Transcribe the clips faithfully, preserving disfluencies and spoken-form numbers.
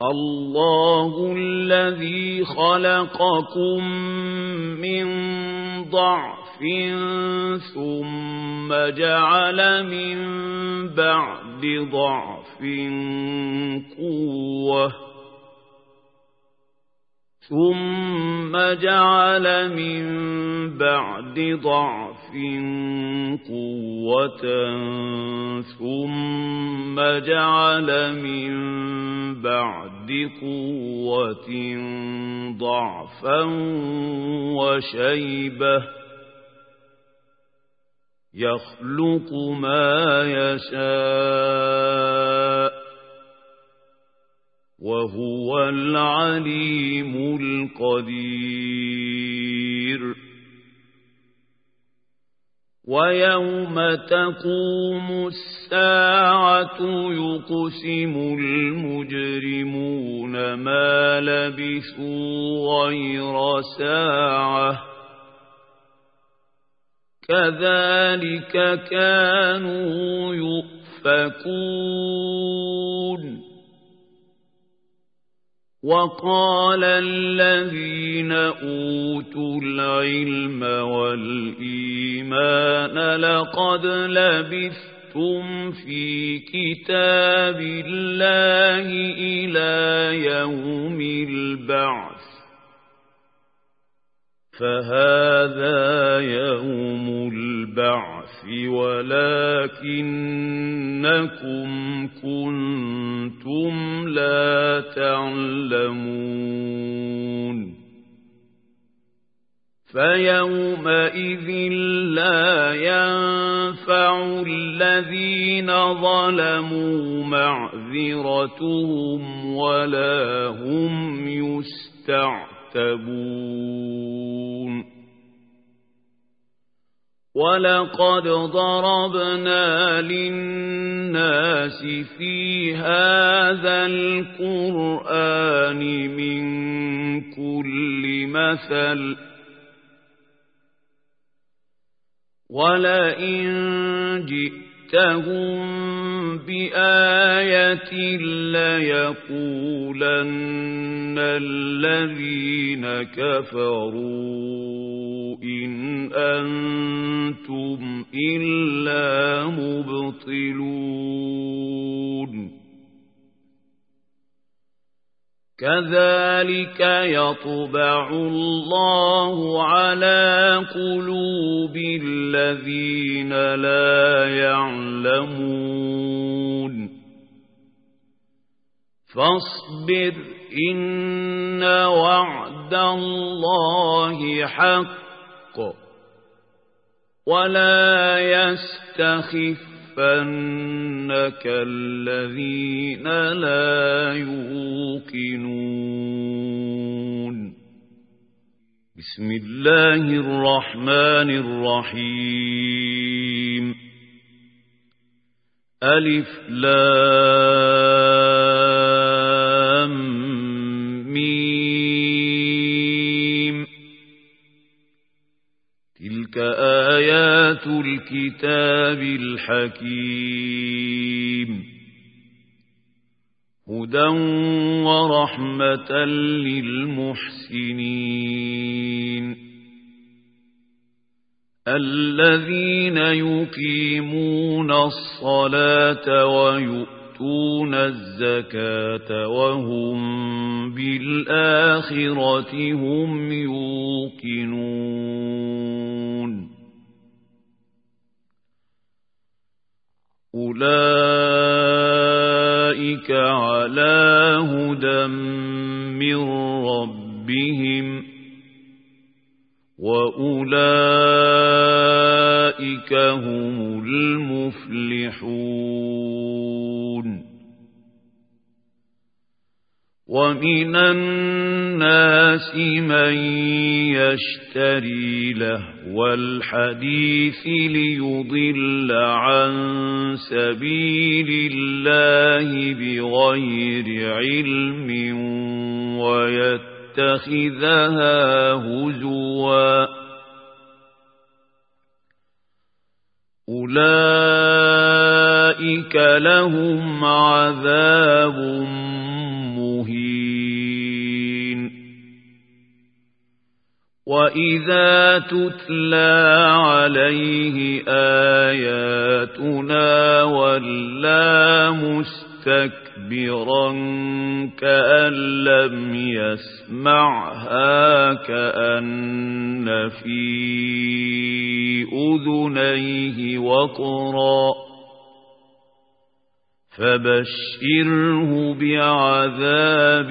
الله الذي خلقكم من ضعف ثم جعل من بعد ضعف قوة ثم جعل من بعد ضعف قوة ثم جعل من بعد قوة ضعفا وشيبة يخلق ما يشاء وهو العليم القدير ويوم تقوم الساعة يقسم المجرمون ما لبثوا غير ساعة كذلك كانوا يؤفكون وقال الذين أوتوا العلم والإيمان لقد لبثتم في كتاب الله إلى يوم البعث فهذا يوم البعث ولكنكم كنتم لا تعلمون فيومئذ لا ينفع الذين ظلموا معذرتهم ولا هم يستعتبون ولقد ضربنا للناس في هذا القرآن من كل مثل ولئن جئتهم بآية ليقولن الذين كفروا إن أنتم إلا مبطلون كذلك يطبع الله على قلوب الذين لا يعلمون فاصبر إن وعد الله حق ولا يستخفنك الذين لا يوقنون بسم الله الرحمن الرحيم ألف لام ميم تلك آيات الكتاب الحكيم هدى ورحمة للمحسنين الذين يقيمون الصلاة ويؤتون الزكاة وهم بالآخرة هم يوقنون أولئك على هدى من ربهم وأولئك هم المفلحون ومن الناس من يشتري لهو الحديث ليضل عن سبيل الله بغير علم ويتخذها هزوا أولئك لهم عذاب مهين وَإِذَا تُتْلَى عَلَيْهِ آيَاتُنَا وَلَّى مُسْتَكْبِرًا كَأَن لَّمْ يَسْمَعْهَا كَأَنَّ فِي أُذُنَيْهِ وَقْرًا فَبَشِّرْهُ بِعَذَابٍ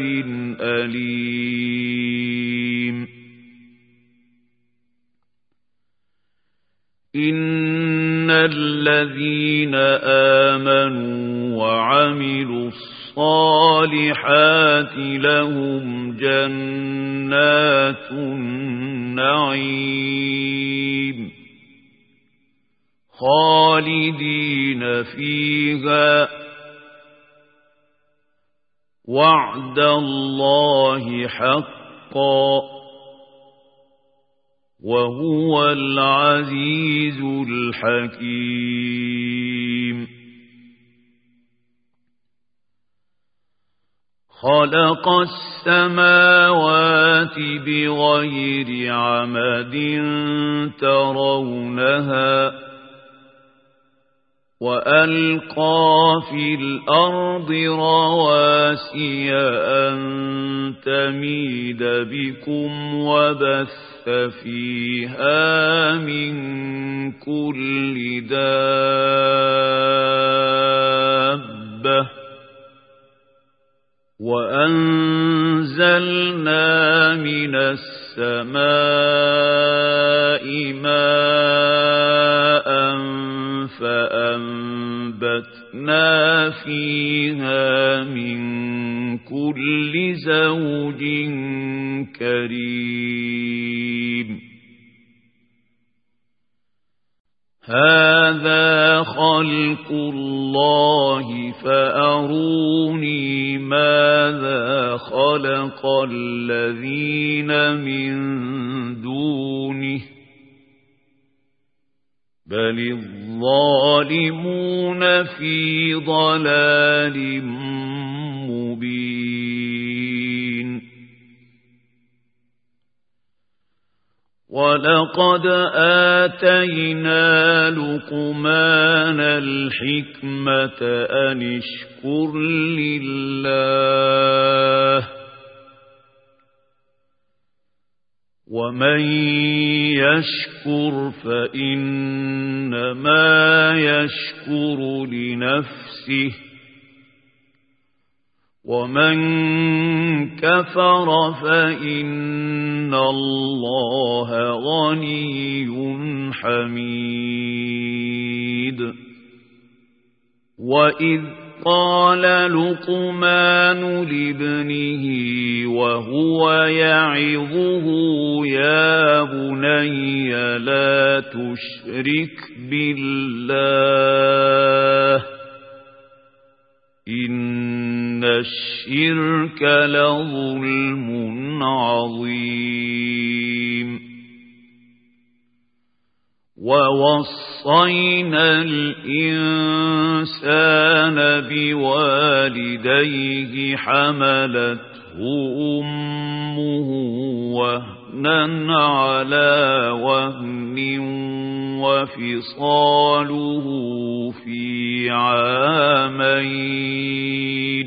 أَلِيمٍ إِنَّ الَّذِينَ آمَنُوا وَعَمِلُوا الصَّالِحَاتِ لَهُمْ جَنَّاتُ النَّعِيمِ خَالِدِينَ فِيهَا وَعْدَ اللَّهِ حَقًّا وَهُوَ الْعَزِيزُ الْحَكِيمُ خَلَقَ السَّمَاوَاتِ بِغَيْرِ عَمَدٍ تَرَوْنَهَا وَأَلْقَى فِي الْأَرْضِ رَوَاسِيَ أَن تَمِيدَ بِكُمْ وَبَثَّ فِيهَا مِن كُلِّ دَابَّةٍ وَأَنزَلْنَا مِنَ السَّمَاءِ مَاءً فَأَنبَتْنَا فِيهَا مِن كُلِّ زَوْجٍ كَرِيمٍ هَذَا خَلْقُ اللَّهِ فَأَرُونِي مَاذَا خَلَقَ الَّذِينَ مِن دُونِهِ بَلِ الظَّالِمُونَ فِي ضَلَالٍ مُبِينٍ وَلَقَدْ آتَيْنَا لُقْمَانَ الْحِكْمَةَ أَنِ اشْكُرْ لِلَّهِ وَمَن يَشْكُرْ فَإِنَّمَا يَشْكُرُ لِنَفْسِهِ وَمَن كَفَرَ فَإِنَّ اللَّهَ غَنِيٌّ حَمِيدٌ وَإِذْ قَالَ لُقْمَانُ لِابْنِهِ وَهُوَ يَعِظُهُ يَا بُنَيَّ لَا تُشْرِكْ بِاللَّهِ إِنَّ الشِّرْكَ لَظُلْمٌ عَظِيمٌ وَوَصَّيْنَا الْإِنسَانَ بِوَالِدَيْهِ حَمَلَتْهُ أُمُّهُ وَهْنًا عَلَى وَهْنٍ وَفِصَالُهُ فِي عَامَيْنِ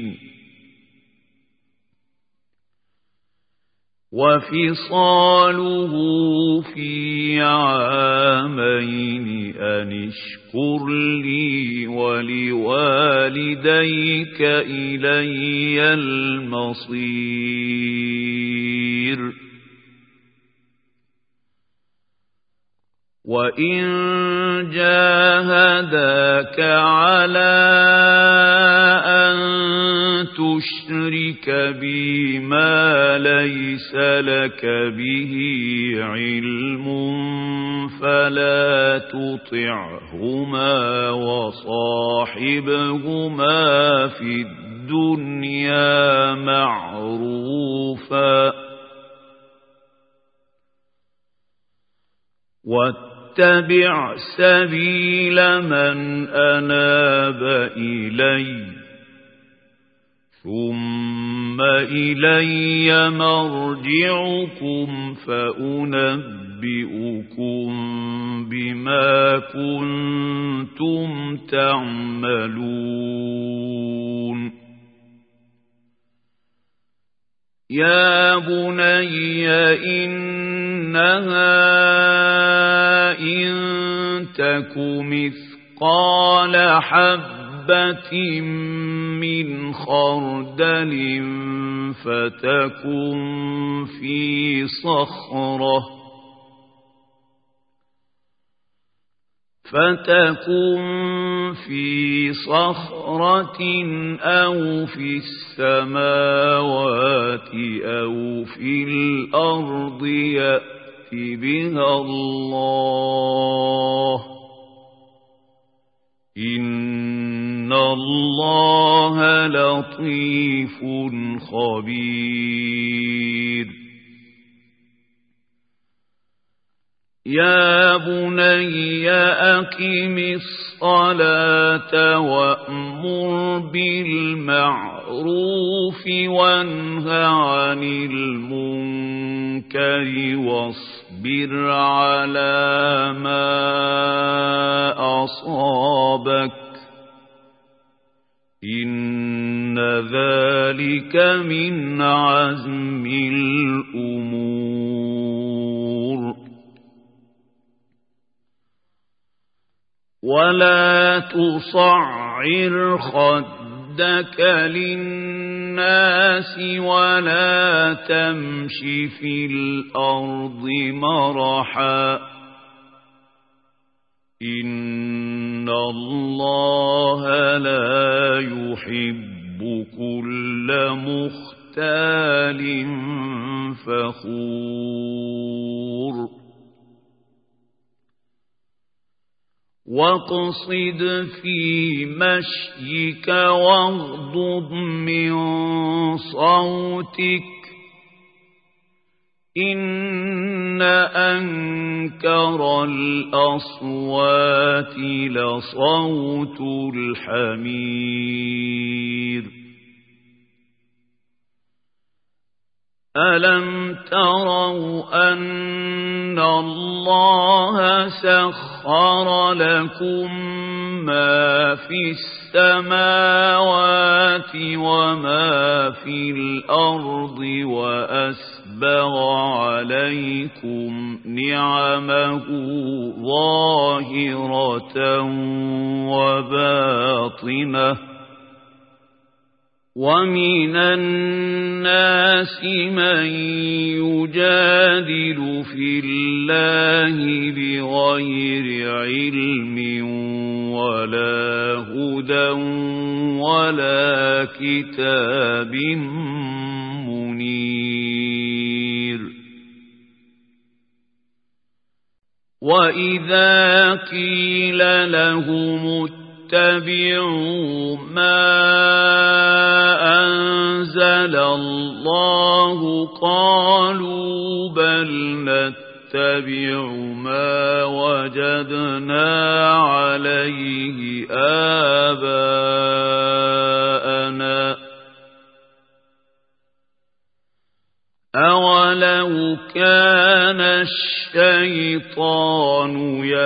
وَفِصَالُهُ فِي عَامَيْنِ أَنِ اشْكُرْ لِي وَلِوَالِدَيْكَ إِلَيَّ الْمَصِيرُ وَإِن جَاهَدَاكَ عَلَى أَن تُشْرِكَ بِي مَا لَيْسَ لَكَ بِهِ عِلْمٌ فَلَا تُطِعْهُمَا وَصَاحِبْهُمَا فِي الدُّنْيَا مَعْرُوفًا وَاتَّبِعْ سَبِيلَ مَنْ أَنَابَ إِلَيَّ ثُمَّ إلي مرجعكم فأنبئكم بما كنتم تعملون يا بني إنها إن تك مثقال حبة من خردل فتكن في صخرة فتكن في صخرة أو في السماوات أو في الأرض يأت بها الله إن الله لطيف خبير يا بني أقم الصلاة وأمر بالمعروف وانه عن المنكر واصبر على ما أصابك إن ذلك من عزم الأمور ولا تصعر خدك للناس ولا تمش في الأرض مرحا إن الله لا يحب كل مختال فخور واقصد في مشيك واغضض من صوتك إن أنكر الأصوات لصوت الحمير ألم تروا أن الله سخر لكم ما في السماوات وما في الأرض وأسبغ عليكم نعمه ظاهرة وباطنة ومن الناس من يجادل في الله بغير علم ولا هدى ولا كتاب منير وإذا قيل لهم اتبعوا ما أنزل الله قالوا بل نتبع ما وجدنا عليه آباءنا أولو كان الشيطان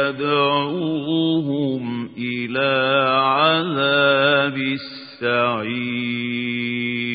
يدعوهم إلى عذاب السعير